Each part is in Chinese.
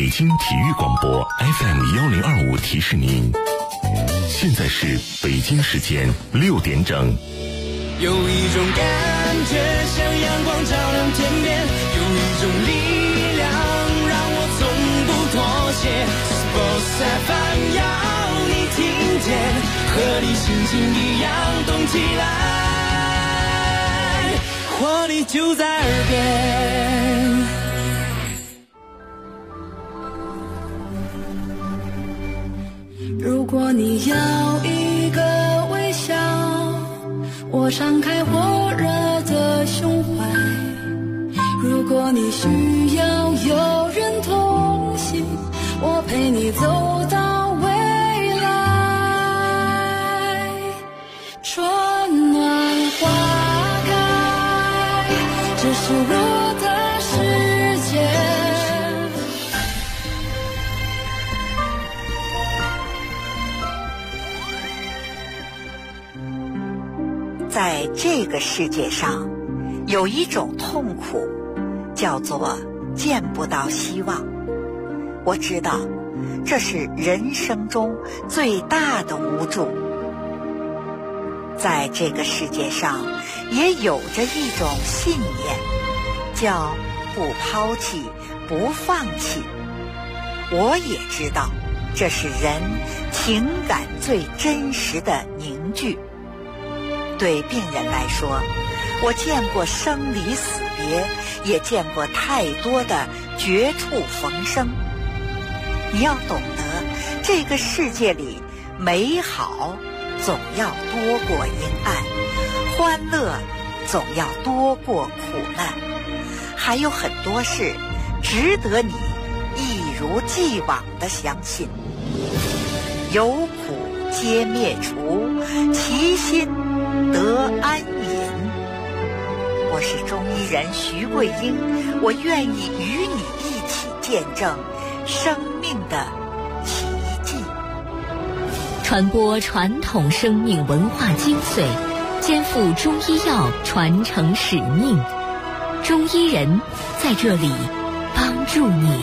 北京体育广播 FM1025提示您，现在是北京时间6点整。 有一种感觉像阳光照亮天边，有一种力量让我从不妥协。Sports FM 要你听见，和你心情一样动起来，活力就在耳边。 如果你要一个微笑，我敞开火热的胸怀。如果你需要有人同行，我陪你走到未来。春暖花开，这是我的世界。 在这个世界上，有一种痛苦，叫做见不到希望。我知道，这是人生中最大的无助。在这个世界上，也有着一种信念，叫不抛弃，不放弃。我也知道，这是人情感最真实的凝聚。对病人来说，我见过生离死别，也见过太多的绝处逢生。你要懂得，这个世界里美好总要多过阴暗，欢乐总要多过苦难，还有很多事值得你一如既往地相信。有苦皆灭除，其心得安隐。我是中医人徐桂英，我愿意与你一起见证生命的奇迹， 传播传统生命文化精髓，肩负中医药传承使命。中医人在这里帮助你，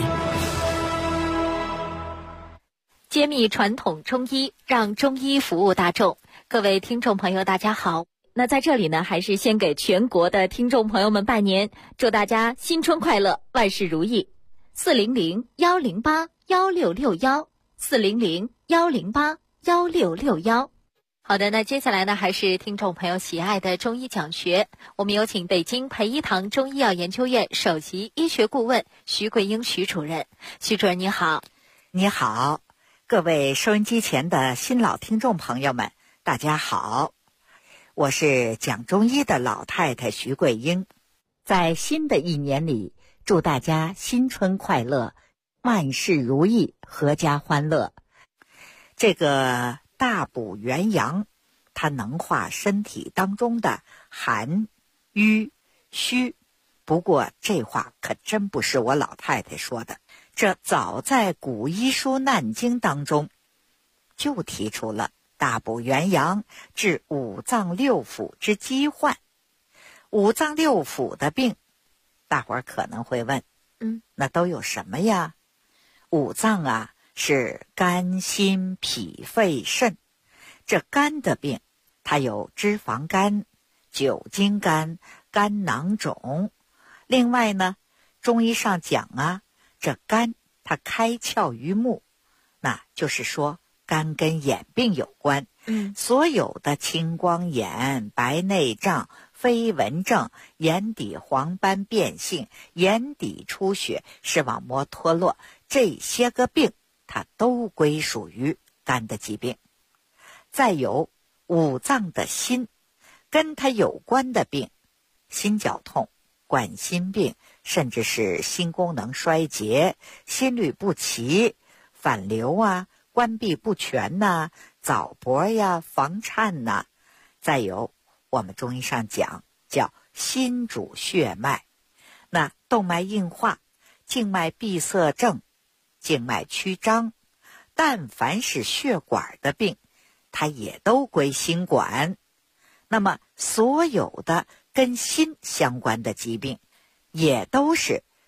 揭秘传统中医，让中医服务大众。各位听众朋友大家好，那在这里呢，还是先给全国的听众朋友们拜年，祝大家新春快乐，万事如意。400-108-1661，400-108-1661。好的，那接下来呢，还是听众朋友喜爱的中医讲学，我们有请北京培一堂中医药研究院首席医学顾问徐桂英徐主任。徐主任你好。 你好，各位收音机前的新老听众朋友们，大家好，我是讲中医的老太太徐桂英。在新的一年里，祝大家新春快乐，万事如意，阖家欢乐。这个大补元阳，它能化身体当中的寒、瘀、虚。不过这话可真不是我老太太说的，这早在古医书难经当中就提出了大补元阳，治五脏六腑之疾患。五脏六腑的病，大伙儿可能会问，那都有什么呀？五脏啊，是肝、心、脾、肺、肾。这肝的病，它有脂肪肝、酒精肝、肝囊肿。另外呢，中医上讲啊，这肝它开窍于目，那就是说肝跟眼病有关。所有的青光眼、白内障、飞蚊症、眼底黄斑变性、眼底出血、视网膜脱落，这些个病它都归属于肝的疾病。再有五脏的心，跟它有关的病，心绞痛、冠心病，甚至是心功能衰竭、心律不齐、反流啊、关闭不全呐、早搏呀、房颤呐。再有我们中医上讲叫心主血脉，那动脉硬化、静脉闭塞症、静脉曲张，但凡是血管的病，它也都归心管。那么所有的跟心相关的疾病，也都是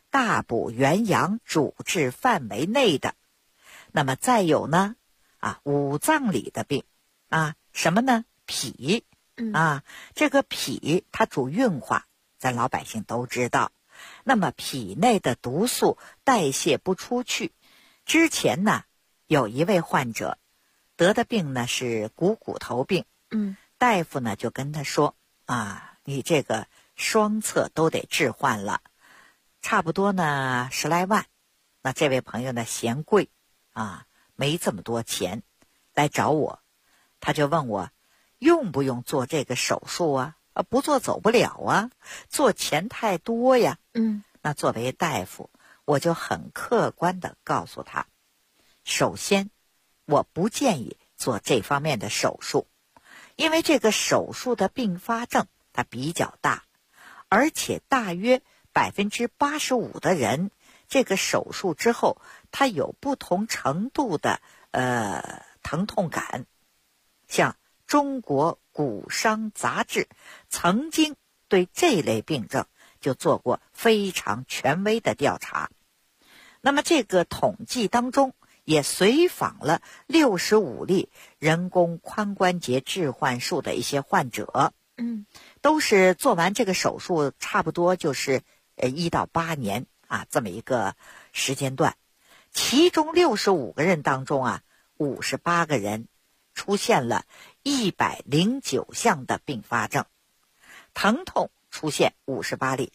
大补元阳主治范围内的。那么再有呢五脏里的病什么呢？脾这个脾它主运化，咱老百姓都知道。那么脾内的毒素代谢不出去，之前呢有一位患者得的病呢是股骨头病，大夫呢就跟他说你这个双侧都得置换了，差不多呢10来万。那这位朋友呢嫌贵没这么多钱，来找我，他就问我用不用做这个手术啊？不做走不了啊，做钱太多呀。那作为大夫，我就很客观地告诉他，首先我不建议做这方面的手术，因为这个手术的并发症它比较大，而且大约85%的人这个手术之后他有不同程度的疼痛感。像中国骨伤杂志曾经对这类病症就做过非常权威的调查。那么这个统计当中也随访了65例人工髋关节置换术的一些患者，都是做完这个手术差不多就是1到8年这么一个时间段。其中65个人当中58个人出现了109项的并发症，疼痛出现58例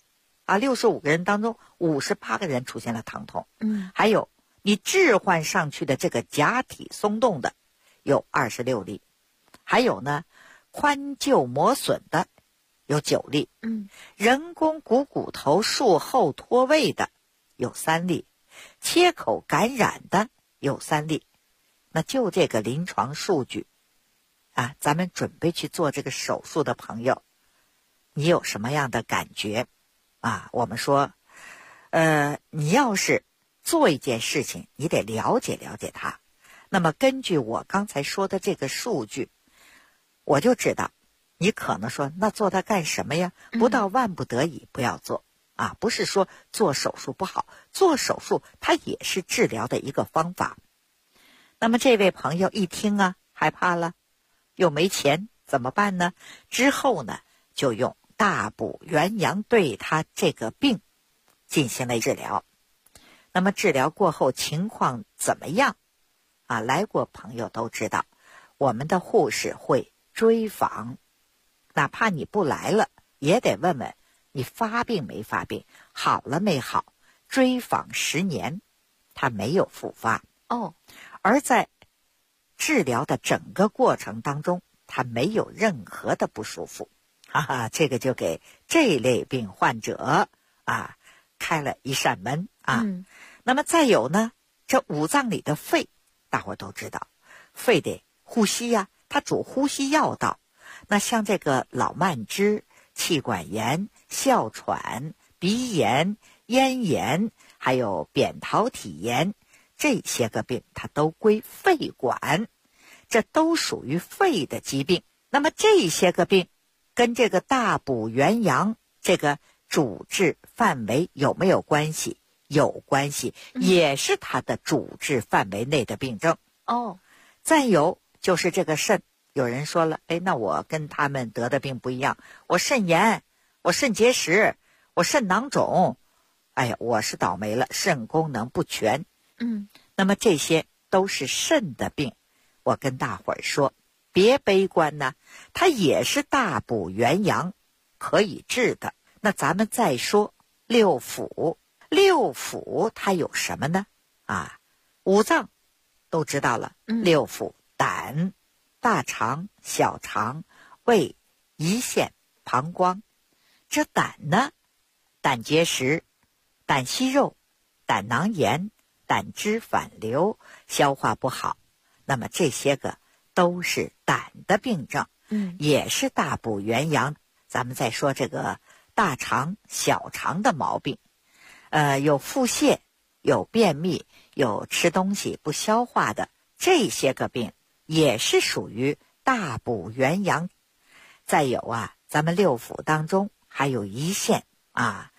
65个人当中58个人出现了疼痛。还有你置换上去的这个假体松动的有26例，还有呢髋臼磨损的有9例，人工股骨头术后脱位的有3例，切口感染的有3例。那就这个临床数据咱们准备去做这个手术的朋友，你有什么样的感觉我们说你要是做一件事情，你得了解了解它。那么根据我刚才说的这个数据，我就知道你可能说那做它干什么呀？不到万不得已不要做不是说做手术不好，做手术它也是治疗的一个方法。那么这位朋友一听害怕了，又没钱怎么办呢？之后呢就用大补元阳对他这个病进行了治疗。那么治疗过后情况怎么样来过朋友都知道，我们的护士会追访，哪怕你不来了也得问问你发病没发病，好了没好，追访10年他没有复发而在治疗的整个过程当中他没有任何的不舒服这个就给这类病患者开了一扇门那么再有呢，这五脏里的肺大伙都知道，肺得呼吸它主呼吸要道。那像这个老慢支、气管炎、哮喘、鼻炎、咽炎还有扁桃体炎，这些个病它都归肺管，这都属于肺的疾病。那么这些个病跟这个大补元阳这个主治范围有没有关系？有关系，也是它的主治范围内的病症再有就是这个肾，有人说了那我跟他们得的病不一样，我肾炎，我肾结石，我肾囊肿，我是倒霉了，肾功能不全那么这些都是肾的病，我跟大伙儿说别悲观它也是大补元阳可以治的。那咱们再说六腑，六腑它有什么呢五脏都知道了六腑，胆、大肠、小肠、胃、胰腺、膀胱。这胆呢，胆结石、胆息肉、胆囊炎、胆汁反流，消化不好，那么这些个都是胆的病症也是大补元阳。咱们再说这个大肠、小肠的毛病有腹泻，有便秘，有吃东西不消化的，这些个病也是属于大补元阳。再有咱们六腑当中还有胰腺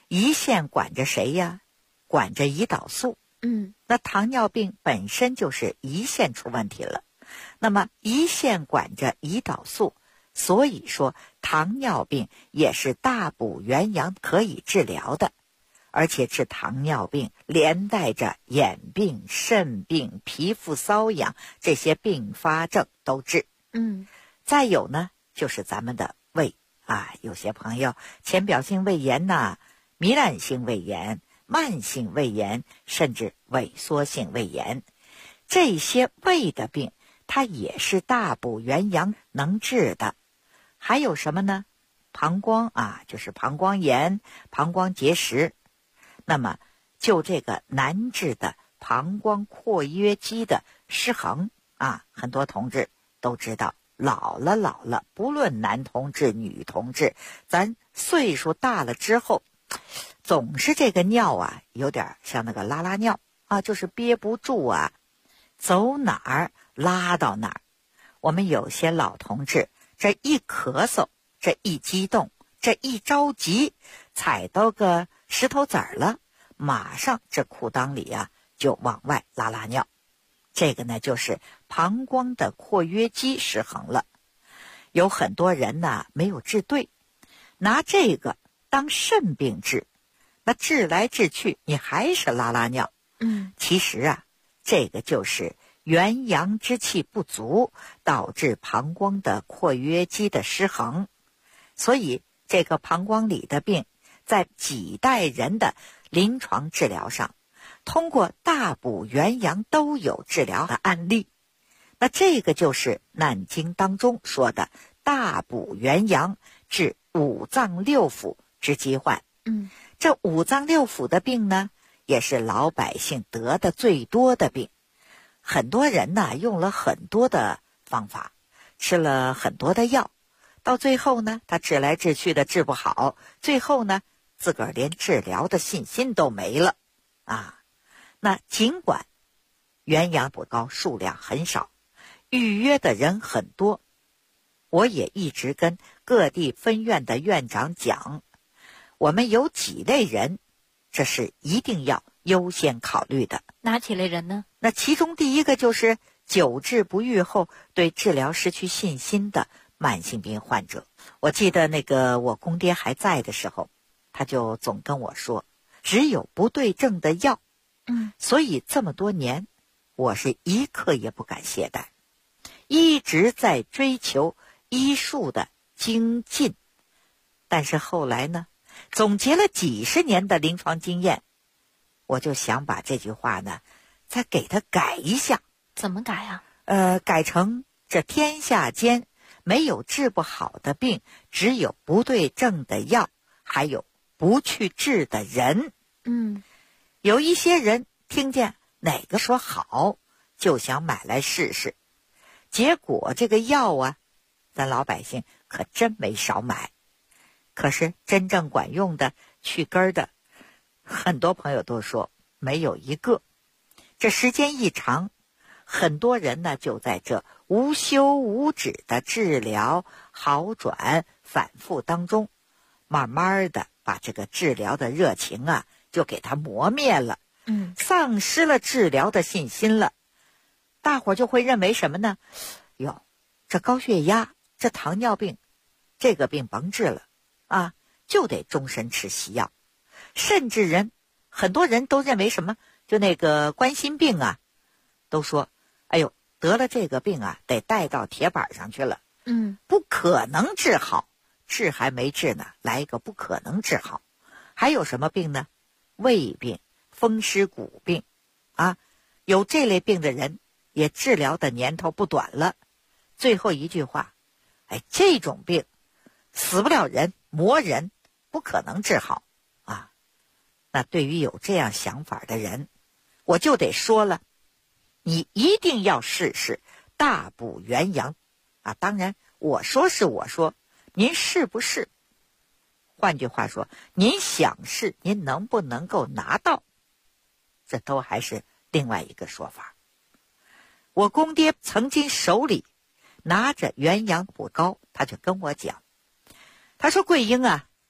胰腺管着谁呀？管着胰岛素。那糖尿病本身就是胰腺出问题了，那么胰腺管着胰岛素，所以说糖尿病也是大补元阳可以治疗的。而且治糖尿病连带着眼病、肾病、皮肤瘙痒这些并发症都治。再有呢，就是咱们的胃啊，有些朋友浅表性胃炎呐、糜烂性胃炎、慢性胃炎，甚至萎缩性胃炎，这些胃的病它也是大补元阳能治的。还有什么呢？膀胱啊，就是膀胱炎、膀胱结石。那么就这个难治的膀胱括约肌的失衡啊，很多同志都知道，老了，不论男同志女同志，咱岁数大了之后，总是这个尿啊有点像那个拉尿啊，就是憋不住啊，走哪儿拉到哪儿。我们有些老同志这一咳嗽，这一激动，这一着急，踩到个石头子儿了，马上这裤裆里啊就往外拉尿。这个呢就是膀胱的括约肌失衡了。有很多人呢没有治对，拿这个当肾病治，那治来治去你还是拉尿。其实啊，这个就是元阳之气不足，导致膀胱的括约肌的失衡。所以这个膀胱里的病在几代人的临床治疗上，通过大补元阳都有治疗的案例。那这个就是《难经》当中说的大补元阳治五脏六腑之疾患。这五脏六腑的病呢，也是老百姓得的最多的病。很多人呢用了很多的方法，吃了很多的药，到最后呢他治来治去的治不好，最后呢自个儿连治疗的信心都没了啊。那尽管元阳补膏数量很少，预约的人很多，我也一直跟各地分院的院长讲，我们有几类人这是一定要优先考虑的。 哪几类人呢？ 那其中第一个就是久治不愈后对治疗失去信心的慢性病患者。我记得那个我公爹还在的时候，他就总跟我说，只有不对症的药。所以这么多年我是一刻也不敢懈怠，一直在追求医术的精进。但是后来呢，总结了几十年的临床经验，我就想把这句话呢再给它改一下。 怎么改啊？ 改成这天下间没有治不好的病，只有不对症的药，还有不去治的人。有一些人听见哪个说好，就想买来试试，结果这个药啊，咱老百姓可真没少买。可是真正管用的去根的，很多朋友都说没有一个。这时间一长，很多人呢就在这无休无止的治疗、好转、反复当中，慢慢的把这个治疗的热情啊就给它磨灭了，丧失了治疗的信心了。大伙就会认为什么呢？哟，这高血压、这糖尿病，这个病甭治了啊，就得终身吃西药。甚至很多人都认为什么？就那个冠心病啊，都说，哎呦，得了这个病啊，得带到铁板上去了。不可能治好，治还没治呢，来一个不可能治好。还有什么病呢？胃病、风湿骨病啊，有这类病的人也治疗的年头不短了。最后一句话，这种病死不了人，磨人，不可能治好啊。那对于有这样想法的人，我就得说了，你一定要试试大补元阳啊。当然我说是我说，您是不是？换句话说，您想试，您能不能够拿到，这都还是另外一个说法。我公爹曾经手里拿着元阳补膏，他就跟我讲，他说桂英啊，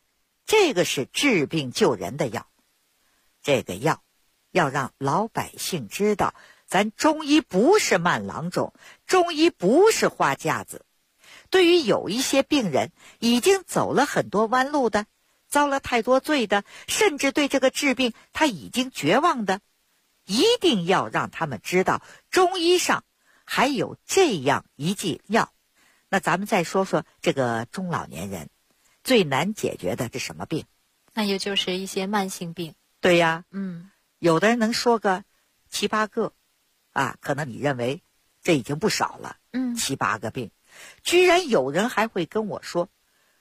这个是治病救人的药。这个药要让老百姓知道，咱中医不是慢郎中，中医不是花架子。对于有一些病人已经走了很多弯路的，遭了太多罪的，甚至对这个治病他已经绝望的，一定要让他们知道中医上还有这样一剂药。那咱们再说说这个中老年人最难解决的是什么病？ 那也就是一些慢性病。 对呀，有的人能说个7、8个啊，可能你认为这已经不少了，7、8个病，居然有人还会跟我说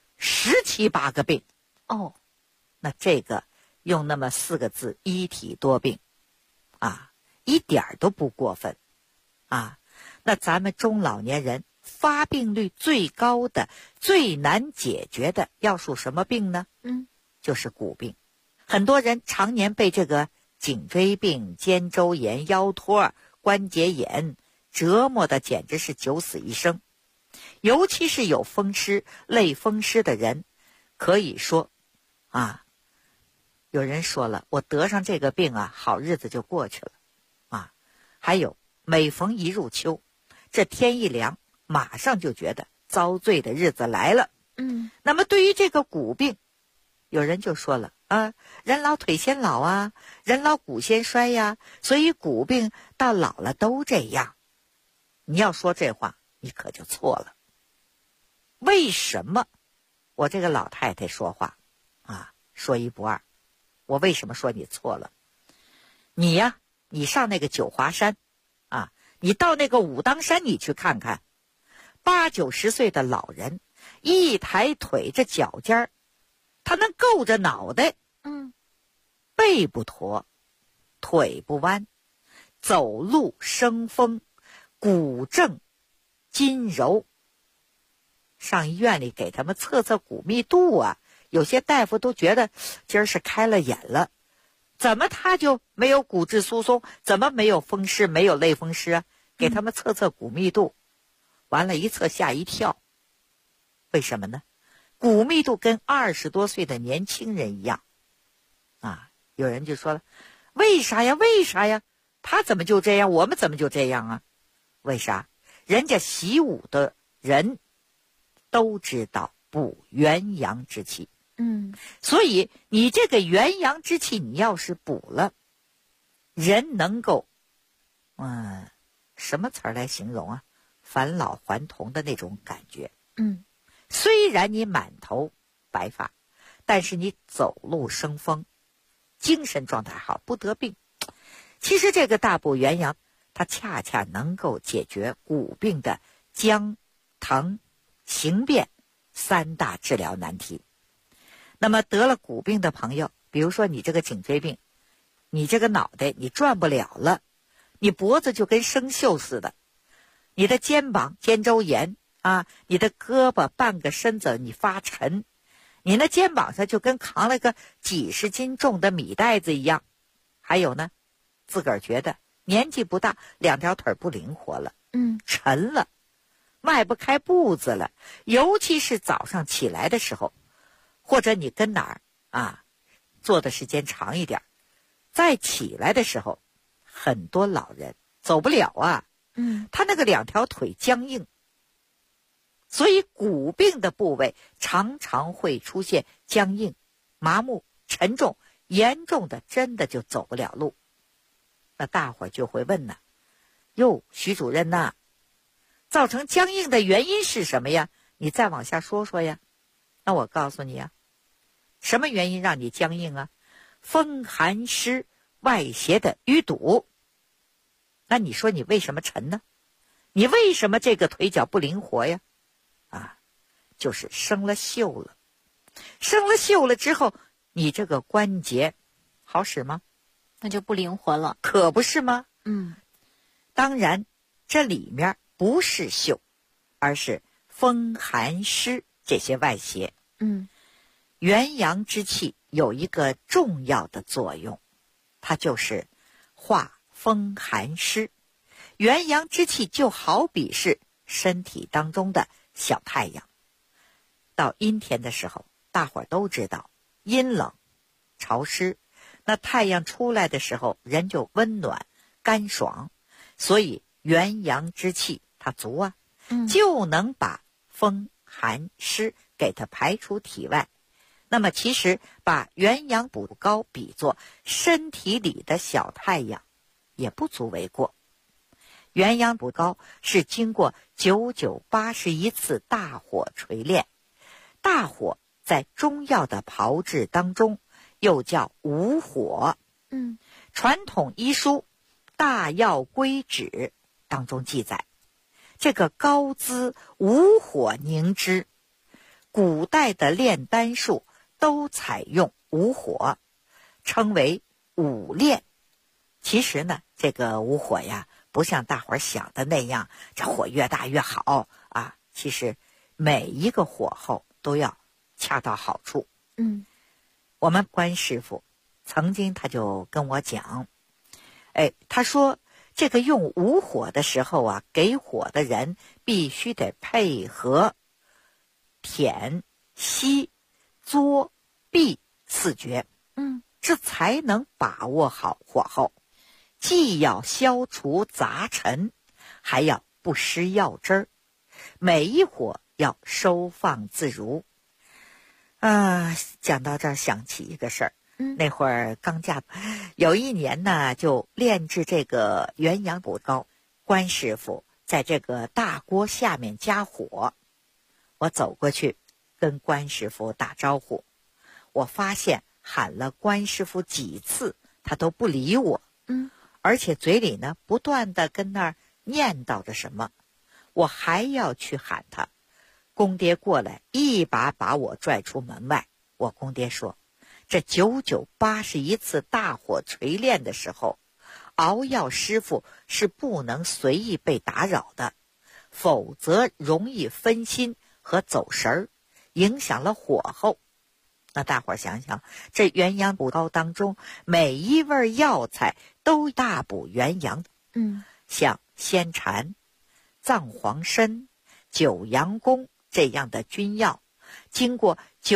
10、7、8个病。 哦， 那这个用那么4个字，一体多病啊，一点儿都不过分啊。那咱们中老年人发病率最高的、最难解决的要属什么病呢？就是骨病。很多人常年被这个颈椎病、肩周炎、腰托、关节炎折磨的简直是九死一生。尤其是有风湿、类风湿的人，可以说啊，有人说了，我得上这个病啊，好日子就过去了啊。还有每逢一入秋，这天一凉，马上就觉得遭罪的日子来了。那么对于这个骨病，有人就说了啊，人老腿先老啊，人老骨先衰呀，所以骨病到老了都这样。你要说这话，你可就错了。为什么我这个老太太说话啊，说一不二？我为什么说你错了？你呀，你上那个九华山啊，你到那个武当山，你去看看，80、90岁的老人，一抬腿，这脚尖儿他能够着脑袋，背不驼，腿不弯，走路生风，骨正筋柔。上医院里给他们测测骨密度啊，有些大夫都觉得今儿是开了眼了，怎么他就没有骨质疏松，怎么没有风湿，没有类风湿啊？给他们测测骨密度，完了一测吓一跳。为什么呢？骨密度跟20多岁的年轻人一样啊。有人就说了，为啥呀？为啥呀？他怎么就这样，我们怎么就这样啊？为啥？人家习武的人都知道补元阳之气，所以你这个元阳之气，你要是补了，人能够什么词儿来形容啊？返老还童的那种感觉。虽然你满头白发，但是你走路生风，精神状态好，不得病。其实这个大补元阳，它恰恰能够解决骨病的僵、疼、形变3大治疗难题。那么得了骨病的朋友，比如说你这个颈椎病，你这个脑袋你转不了了，你脖子就跟生锈似的，你的肩膀肩周炎啊，你的胳膊半个身子你发沉，你那肩膀上就跟扛了个几十斤重的米袋子一样。还有呢，自个儿觉得年纪不大，2条腿不灵活了，沉了，迈不开步子了。尤其是早上起来的时候，或者你跟哪儿啊坐的时间长一点，再起来的时候，很多老人走不了啊，他那个2条腿僵硬，所以骨病的部位常常会出现僵硬、麻木、沉重，严重的真的就走不了路。那大伙儿就会问呢，哟，徐主任呐，造成僵硬的原因是什么呀？你再往下说说呀。那我告诉你啊，什么原因让你僵硬啊？风寒湿外邪的淤堵。那你说你为什么沉呢？你为什么这个腿脚不灵活呀？就是生了锈了。生了锈了之后，你这个关节好使吗？ 那就不灵活了。 可不是吗？当然这里面不是锈，而是风寒湿这些外邪。元阳之气有一个重要的作用，它就是化风寒湿。元阳之气就好比是身体当中的小太阳。到阴天的时候，大伙儿都知道阴冷潮湿，那太阳出来的时候人就温暖干爽，所以元阳之气它足啊，就能把风寒湿给它排出体外。那么其实把元阳补膏比作身体里的小太阳也不足为过。元阳补膏是经过9981次大火锤炼，大火在中药的炮制当中又叫无火。传统医书《大药归旨》当中记载，这个膏滋无火凝脂，古代的炼丹术都采用无火，称为五炼。其实呢，这个无火呀，不像大伙儿想的那样，这火越大越好啊。其实每一个火候都要恰到好处。我们关师傅曾经他就跟我讲，他说这个用无火的时候啊，给火的人必须得配合舔、吸、嘬、闭4诀，这才能把握好火候，既要消除杂陈，还要不失药汁儿，每一火要收放自如。讲到这儿想起一个事儿，那会儿刚嫁，有一年呢就炼制这个元阳补膏，关师傅在这个大锅下面加火，我走过去跟关师傅打招呼，我发现喊了关师傅几次他都不理我，而且嘴里呢不断的跟那儿念叨着什么，我还要去喊他。公爹过来一把把我拽出门外。我公爹说，这9981次大火锤炼的时候，熬药师傅是不能随意被打扰的，否则容易分心和走神儿，影响了火候。那大伙儿想想，这元阳补膏当中每一味药材都大补元阳，像仙蝉、藏黄参、九阳功这样的君药，经过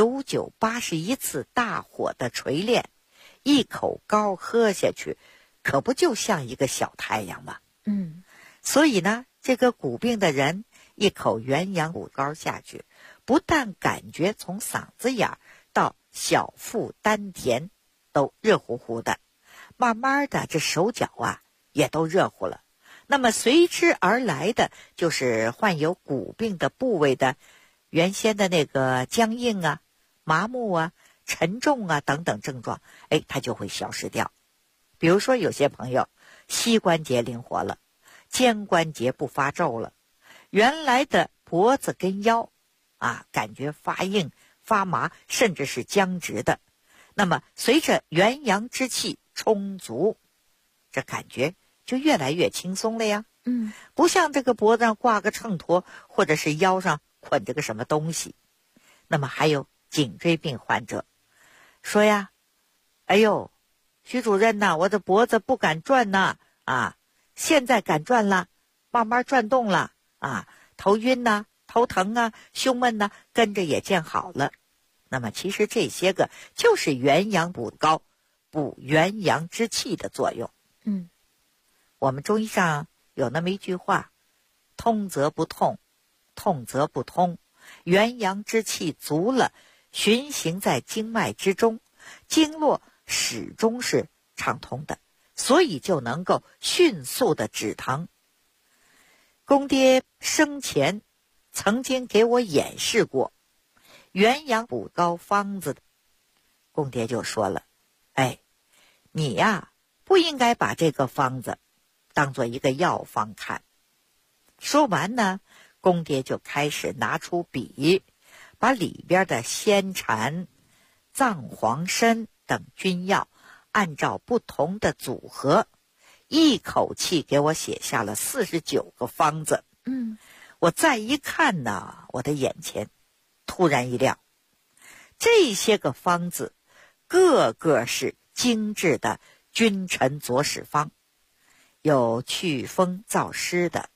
9981次大火的锤炼，一口膏喝下去，可不就像一个小太阳吗？所以呢，这个骨病的人一口元阳补膏下去，不但感觉从嗓子眼儿到小腹丹田都热乎乎的，慢慢的这手脚啊也都热乎了。那么随之而来的就是患有骨病的部位的原先的那个僵硬啊、麻木啊、沉重啊等等症状，它就会消失掉。比如说有些朋友膝关节灵活了，肩关节不发皱了，原来的脖子跟腰感觉发硬、发麻，甚至是僵直的，那么随着元阳之气充足，这感觉就越来越轻松了呀。不像这个脖子上挂个秤砣，或者是腰上捆着个什么东西。那么还有颈椎病患者说呀，哎呦，徐主任呐，我的脖子不敢转呐，现在敢转了，慢慢转动了，头晕呐、头疼啊、胸闷呐，跟着也见好了。那么其实这些个就是元阳补膏补元阳之气的作用。我们中医上有那么一句话，通则不痛，痛则不通，元阳之气足了，循行在经脉之中，经络始终是畅通的，所以就能够迅速的止疼。公爹生前曾经给我演示过元阳补膏方子的，公爹就说了，你呀不应该把这个方子当做一个药方看。说完呢，公爹就开始拿出笔，把里边的仙蝉、藏黄参等君药按照不同的组合，一口气给我写下了49个方子。我再一看呢，我的眼前突然一亮，这些个方子个个是精致的君臣佐使方，有祛风燥湿的，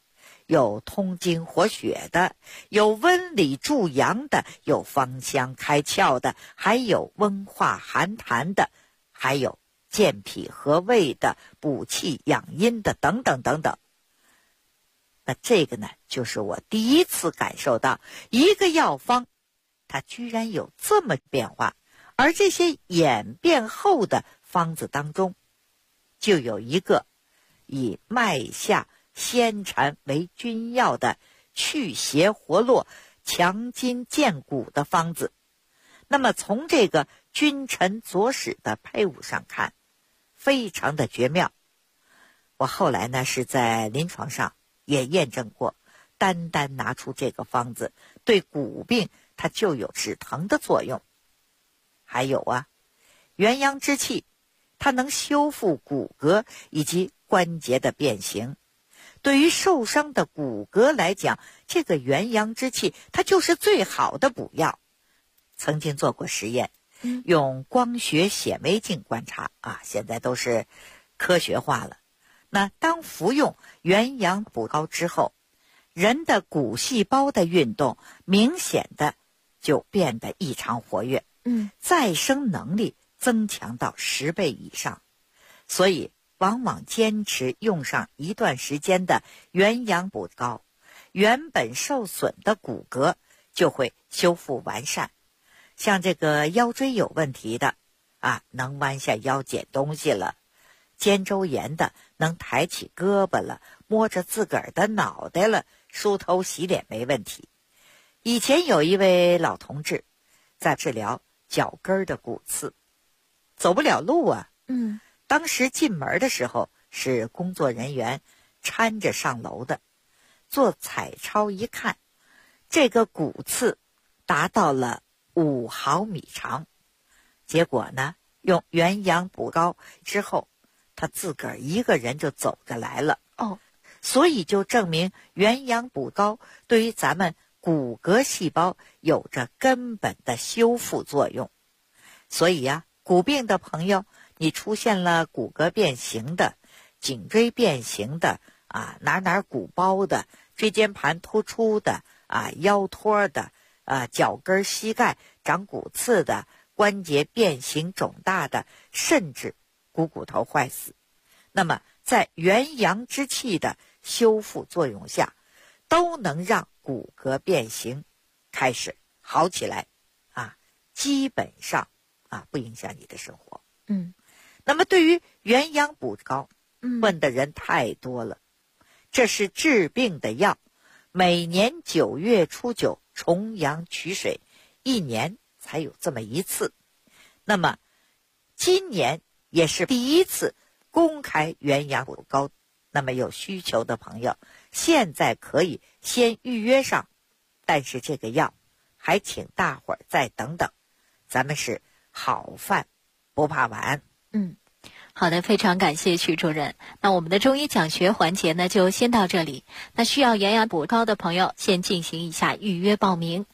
有通经活血的，有温里助阳的，有芳香开窍的，还有温化寒痰的，还有健脾和胃的，补气养阴的，等等等等。那这个呢，就是我第一次感受到一个药方它居然有这么变化，而这些演变后的方子当中就有一个以麦夏鲜蝉为君药的祛邪活络强筋健骨的方子。那么从这个君臣佐使的配伍上看，非常的绝妙。我后来呢是在临床上也验证过，单单拿出这个方子对骨病它就有止疼的作用。还有啊，元阳之气它能修复骨骼以及关节的变形。对于受伤的骨骼来讲，这个元阳之气它就是最好的补药。曾经做过实验，用光学显微镜观察啊，现在都是科学化了。那当服用元阳补膏之后，人的骨细胞的运动明显的就变得异常活跃，再生能力增强到10倍以上。所以往往坚持用上一段时间的元阳补膏，原本受损的骨骼就会修复完善。像这个腰椎有问题的啊，能弯下腰捡东西了；肩周炎的能抬起胳膊了，摸着自个儿的脑袋了，梳头洗脸没问题。以前有一位老同志在治疗脚跟的骨刺，走不了路啊。当时进门的时候是工作人员搀着上楼的，做彩超一看，这个骨刺达到了5毫米长。结果呢，用元阳补膏之后，他自个儿一个人就走着来了。所以就证明元阳补膏对于咱们骨骼细胞有着根本的修复作用。所以啊，骨病的朋友，你出现了骨骼变形的、颈椎变形的啊，哪鼓包的、椎间盘突出的啊、腰托的啊、脚跟膝盖长骨刺的、关节变形肿大的，甚至骨头坏死，那么在元阳之气的修复作用下，都能让骨骼变形开始好起来啊，基本上啊不影响你的生活。那么对于元阳补膏，问的人太多了。这是治病的药，每年9月初9重阳取水，1年才有这么一次。那么今年也是第一次公开元阳补膏，那么有需求的朋友现在可以先预约上，但是这个药还请大伙儿再等等，咱们是好饭不怕晚。 好的，非常感谢曲主任。那我们的中医讲学环节呢，就先到这里。那需要元阳补膏的朋友，先进行一下预约报名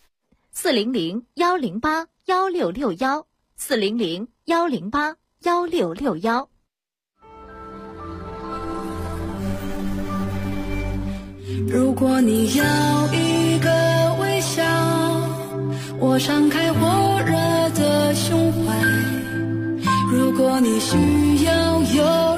：400-108-1661，400-108-1661。 如果你要一个微笑，我敞开火热的胸怀。如果你需要有